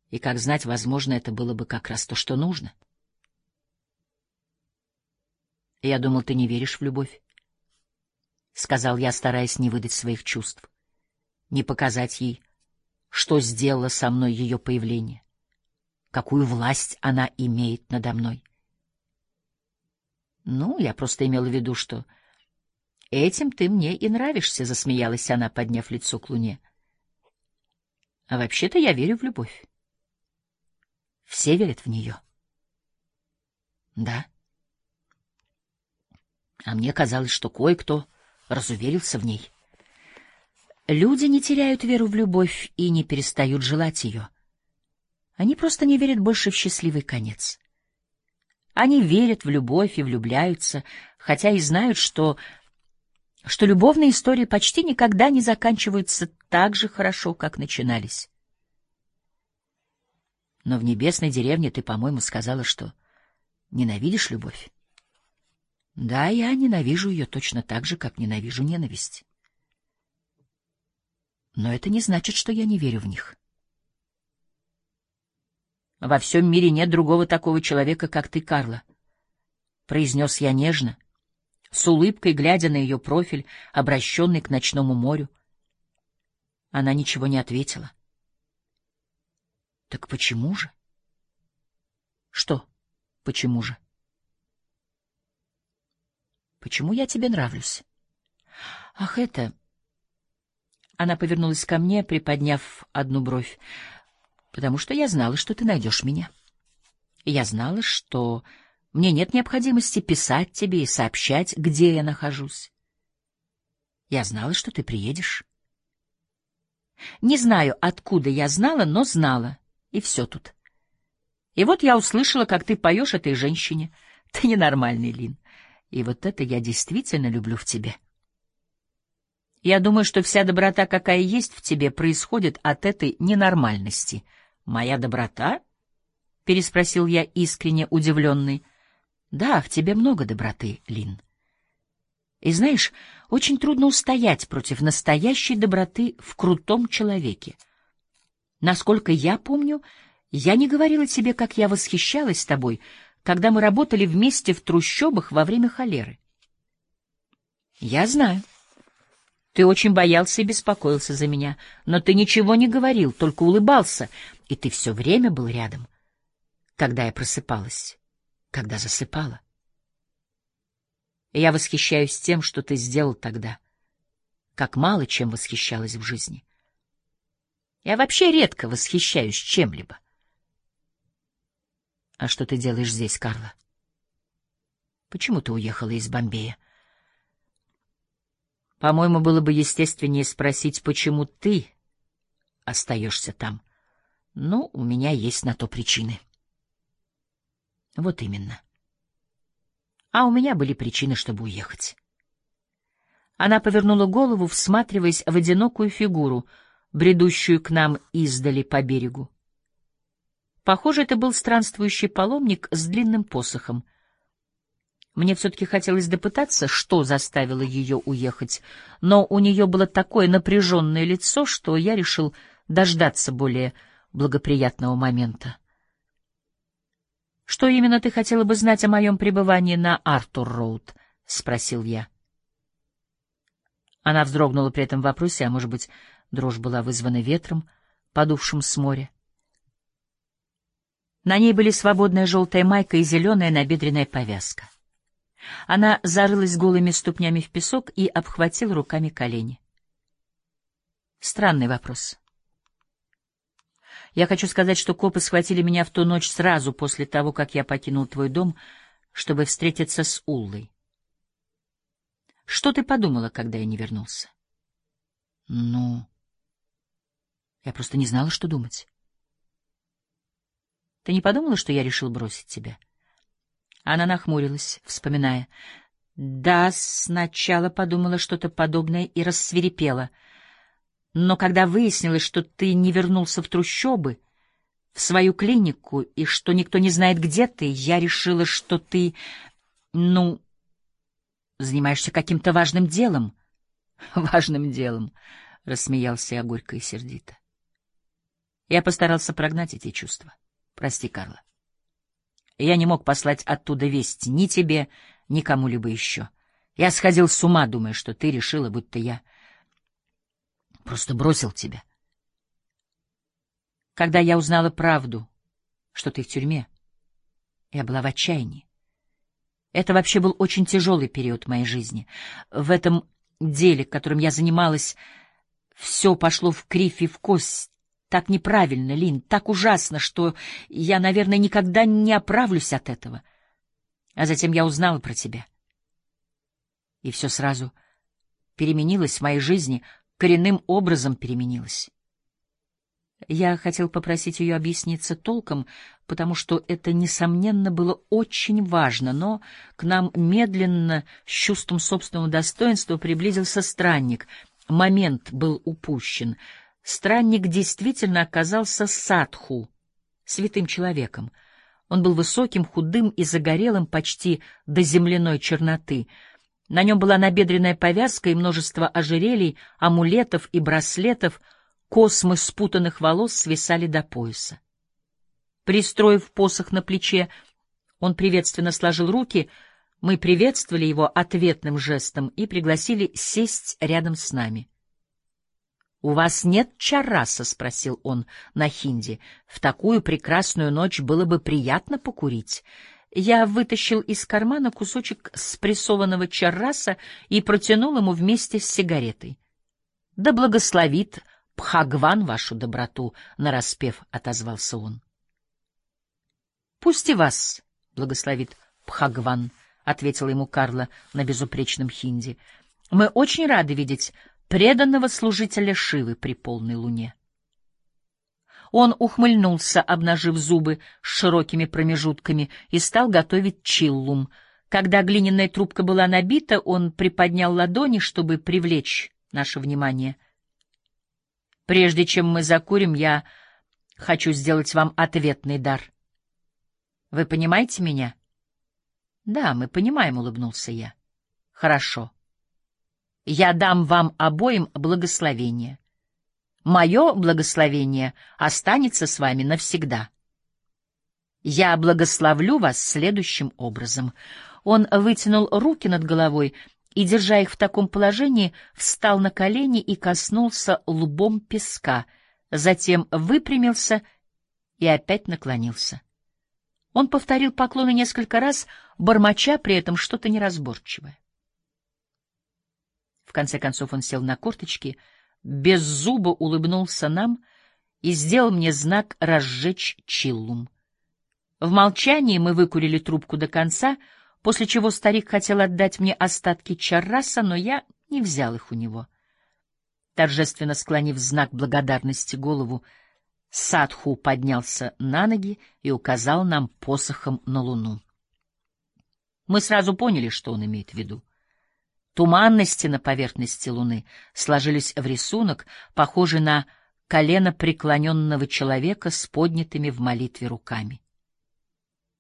И, как знать, возможно, это было бы как раз то, что нужно. «Я думал, ты не веришь в любовь», — сказал я, стараясь не выдать своих чувств, не показать ей, что сделало со мной ее появление, какую власть она имеет надо мной. «Ну, я просто имела в виду, что этим ты мне и нравишься», — засмеялась она, подняв лицо к луне. «А вообще-то я верю в любовь. Все верят в нее». «Да. А мне казалось, что кое-кто разуверился в ней». Люди не теряют веру в любовь и не перестают желать ее. Они просто не верят больше в счастливый конец. Они верят в любовь и влюбляются, хотя и знают, что любовные истории почти никогда не заканчиваются так же хорошо, как начинались. Но в небесной деревне ты, по-моему, сказала, что ненавидишь любовь. Да, я ненавижу ее точно так же, как ненавижу ненависть. Но это не значит, что я не верю в них. «Во всем мире нет другого такого человека, как ты, Карла», — произнес я нежно, с улыбкой, глядя на ее профиль, обращенный к ночному морю. Она ничего не ответила. «Так почему же?» «Что почему же?» «Почему я тебе нравлюсь?» «Ах, это...» Она повернулась ко мне, приподняв одну бровь. «Потому что я знала, что ты найдешь меня. И я знала, что мне нет необходимости писать тебе и сообщать, где я нахожусь. Я знала, что ты приедешь. Не знаю, откуда я знала, но знала, и все тут. И вот я услышала, как ты поешь этой женщине. Ты ненормальный, Лин. И вот это я действительно люблю в тебе. Я думаю, что вся доброта, какая есть в тебе, происходит от этой ненормальности. Моя доброта? Переспросил я, искренне удивленный. Да, в тебе много доброты, Лин. И знаешь, очень трудно устоять против настоящей доброты в крутом человеке. Насколько я помню, я не говорила тебе, как я восхищалась тобой, когда мы работали вместе в трущобах во время холеры. Я знаю. Ты очень боялся и беспокоился за меня, но ты ничего не говорил, только улыбался, и ты все время был рядом, когда я просыпалась, когда засыпала. И я восхищаюсь тем, что ты сделал тогда, как мало чем восхищалась в жизни. Я вообще редко восхищаюсь чем-либо. А что ты делаешь здесь, Карла? Почему ты уехала из Бомбея? По-моему, было бы естественнее спросить, почему ты остаешься там. Ну, у меня есть на то причины. Вот именно. А у меня были причины, чтобы уехать. Она повернула голову, всматриваясь в одинокую фигуру, бредущую к нам издали по берегу. Похоже, это был странствующий паломник с длинным посохом. Мне все-таки хотелось допытаться, что заставило ее уехать, но у нее было такое напряженное лицо, что я решил дождаться более благоприятного момента. «Что именно ты хотела бы знать о моем пребывании на Артур-Роуд?» — спросил я. Она вздрогнула при этом вопросе, а, может быть, дрожь была вызвана ветром, подувшим с моря. На ней были свободная желтая майка и зеленая набедренная повязка. Она зарылась голыми ступнями в песок и обхватила руками колени. Странный вопрос. Я хочу сказать, что копы схватили меня в ту ночь сразу после того, как я покинул твой дом, чтобы встретиться с Уллой. Что ты подумала, когда я не вернулся? Ну, я просто не знала, что думать. Ты не подумала, что я решил бросить тебя? Она нахмурилась, вспоминая. Да, сначала подумала что-то подобное и рассвирепела. Но когда выяснилось, что ты не вернулся в трущобы, в свою клинику, и что никто не знает, где ты, я решила, что ты, занимаешься каким-то важным делом. Важным делом, — рассмеялся я горько и сердито. Я постарался прогнать эти чувства. Прости, Карла. Я не мог послать оттуда вести ни тебе, ни кому-либо еще. Я сходил с ума, думая, что ты решила, будто я просто бросил тебя. Когда я узнала правду, что ты в тюрьме, я была в отчаянии. Это вообще был очень тяжелый период моей жизни. В этом деле, которым я занималась, все пошло в кривь и в кость. Так неправильно, Лин, так ужасно, что я, наверное, никогда не оправлюсь от этого. А затем я узнала про тебя. И все сразу переменилось в моей жизни, коренным образом переменилось. Я хотел попросить ее объясниться толком, потому что это, несомненно, было очень важно, но к нам медленно, с чувством собственного достоинства, приблизился странник. Момент был упущен. Странник действительно оказался садху, святым человеком. Он был высоким, худым и загорелым почти до земляной черноты. На нем была набедренная повязка и множество ожерелий, амулетов и браслетов. Космы спутанных волос свисали до пояса. Пристроив посох на плече, он приветственно сложил руки. Мы приветствовали его ответным жестом и пригласили сесть рядом с нами. — У вас нет чарраса? — спросил он на хинди. — В такую прекрасную ночь было бы приятно покурить. Я вытащил из кармана кусочек спрессованного чарраса и протянул ему вместе с сигаретой. — Да благословит Бхагван вашу доброту, — нараспев отозвался он. — Пусть и вас благословит Бхагван, — ответила ему Карла на безупречном хинди. — Мы очень рады видеть преданного служителя Шивы при полной луне. Он ухмыльнулся, обнажив зубы с широкими промежутками, и стал готовить чиллум. Когда глиняная трубка была набита, он приподнял ладони, чтобы привлечь наше внимание. «Прежде чем мы закурим, я хочу сделать вам ответный дар. Вы понимаете меня?» «Да, мы понимаем», — улыбнулся я. «Хорошо. Я дам вам обоим благословение. Мое благословение останется с вами навсегда. Я благословлю вас следующим образом». Он вытянул руки над головой и, держа их в таком положении, встал на колени и коснулся лбом песка, затем выпрямился и опять наклонился. Он повторил поклоны несколько раз, бормоча при этом что-то неразборчивое. В конце концов он сел на корточки, без зуба улыбнулся нам и сделал мне знак разжечь чиллум. В молчании мы выкурили трубку до конца, после чего старик хотел отдать мне остатки чарраса, но я не взял их у него. Торжественно склонив в знак благодарности голову, садху поднялся на ноги и указал нам посохом на луну. Мы сразу поняли, что он имеет в виду. Туманности на поверхности луны сложились в рисунок, похожий на колено преклоненного человека с поднятыми в молитве руками.